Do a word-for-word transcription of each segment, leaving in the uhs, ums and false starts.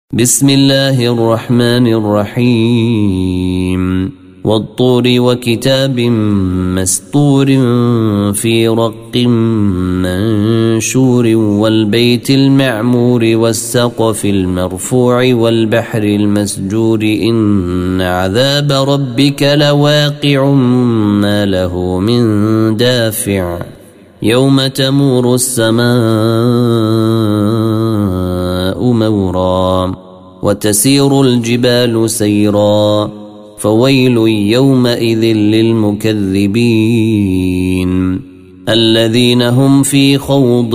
بسم الله الرحمن الرحيم والطور وكتاب مسطور في رق منشور والبيت المعمور والسقف المرفوع والبحر المسجور إن عذاب ربك لواقع ما له من دافع يوم تمور السماء مورا وتسير الجبال سيرا فويل يومئذ للمكذبين الذين هم في خوض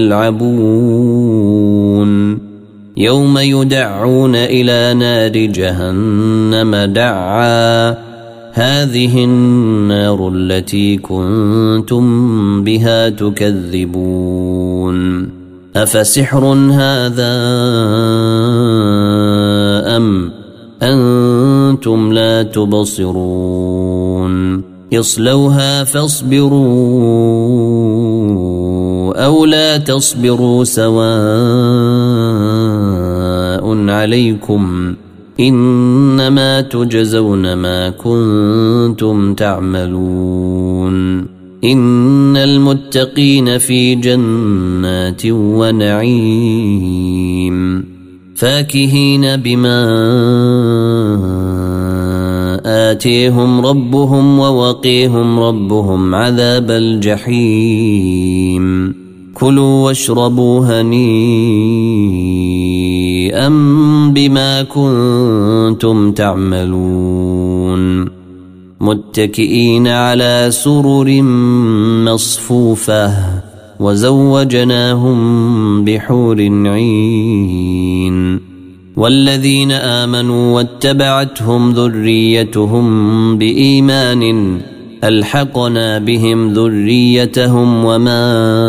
يلعبون يوم يدعون إلى نار جهنم دعا هذه النار التي كنتم بها تكذبون أفسحر هذا أم أنتم لا تبصرون اصلوها فاصبروا أو لا تصبروا سواء عليكم إنما تجزون ما كنتم تعملون إن المتقين في جنات ونعيم فاكهين بما آتيهم ربهم ووقيهم ربهم عذاب الجحيم كلوا واشربوا هنيئا بما كنتم تعملون متكئين على سرر مصفوفة وزوجناهم بحور عين والذين آمنوا واتبعتهم ذريتهم بإيمان ألحقنا بهم ذريتهم وما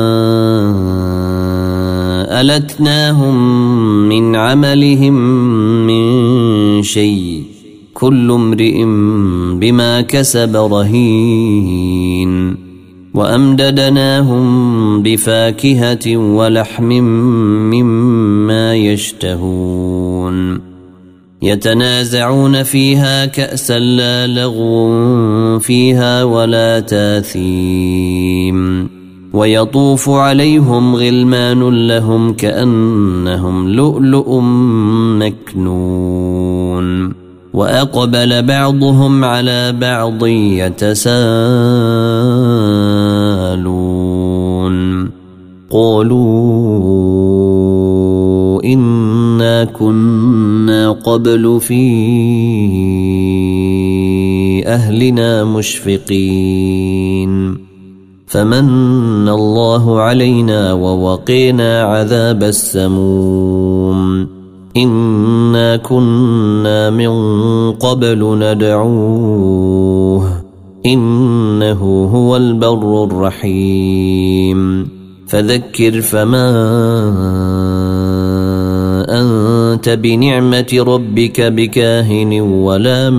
ألتناهم من عملهم من شيء كل امرئ بما كسب رهين وأمددناهم بفاكهة ولحم مما يشتهون يتنازعون فيها كأسا لا لغو فيها ولا تاثيم ويطوف عليهم غلمان لهم كأنهم لؤلؤ مكنون وأقبل بعضهم على بعض يتساءلون قالوا إنا كنا قبل في أهلنا مشفقين فمن الله علينا ووقينا عذاب السموم إنا كنا من قبل ندعوه إنه هو البر الرحيم فذكر فما أنت بنعمة ربك بكاهن ولا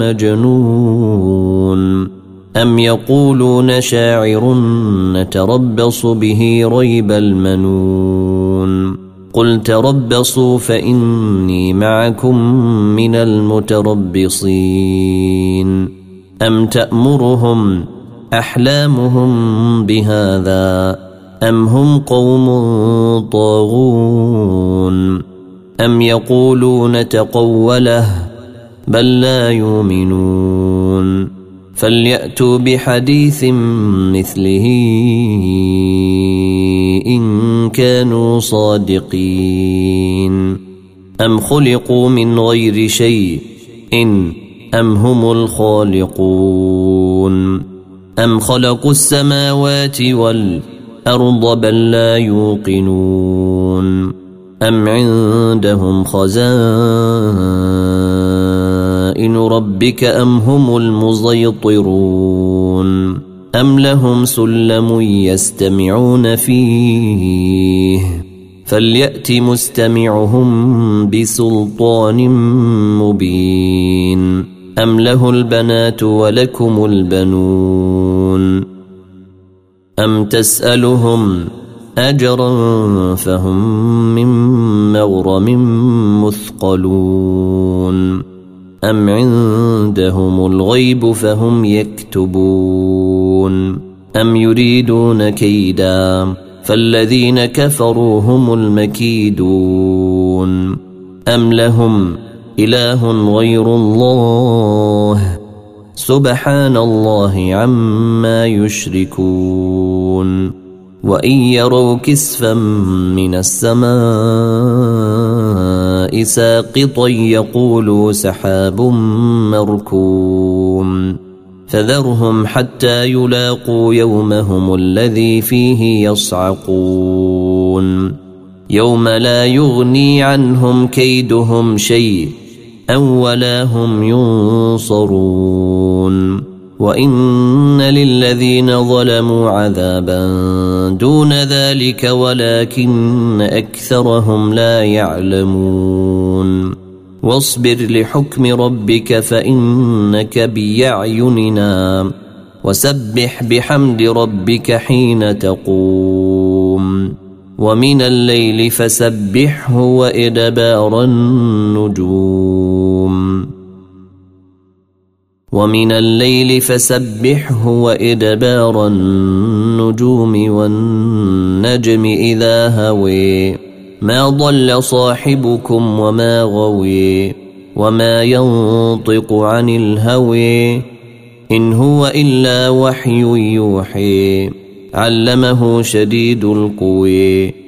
مجنون أم يقولون شاعر نتربص به ريب المنون قل تربصوا فإني معكم من المتربصين أم تأمرهم أحلامهم بهذا أم هم قوم طاغون أم يقولون تقوله بل لا يؤمنون فليأتوا بحديث مثله إن كانوا صادقين أم خلقوا من غير شيء إن أم هم الخالقون أم خلقوا السماوات والأرض بل لا يوقنون أم عندهم خزائن ربك أم هم المسيطرون أم لهم سلم يستمعون فيه فليأت مستمعهم بسلطان مبين أم له البنات ولكم البنون أم تسألهم أجرا فهم من مغرم مثقلون أم عندهم الغيب فهم يكتبون أم يريدون كيدا فالذين كفروا هم المكيدون أم لهم إله غير الله سبحان الله عما يشركون وإن يروا كسفا من السماء ساقطا يقولوا سحاب مركوم فذرهم حتى يلاقوا يومهم الذي فيه يصعقون يوم لا يغني عنهم كيدهم شيء ولا هم ينصرون وإن للذين ظلموا عذابا دون ذلك ولكن أكثرهم لا يعلمون واصبر لحكم ربك فإنك بأعيننا وسبح بحمد ربك حين تقوم ومن الليل فسبحه وإدبار النجوم ومن الليل فسبحه وإدبار النجوم والنجم إذا هوي ما ضل صاحبكم وما غوي وما ينطق عن الهوي إن هو إلا وحي يوحي علمه شديد القوي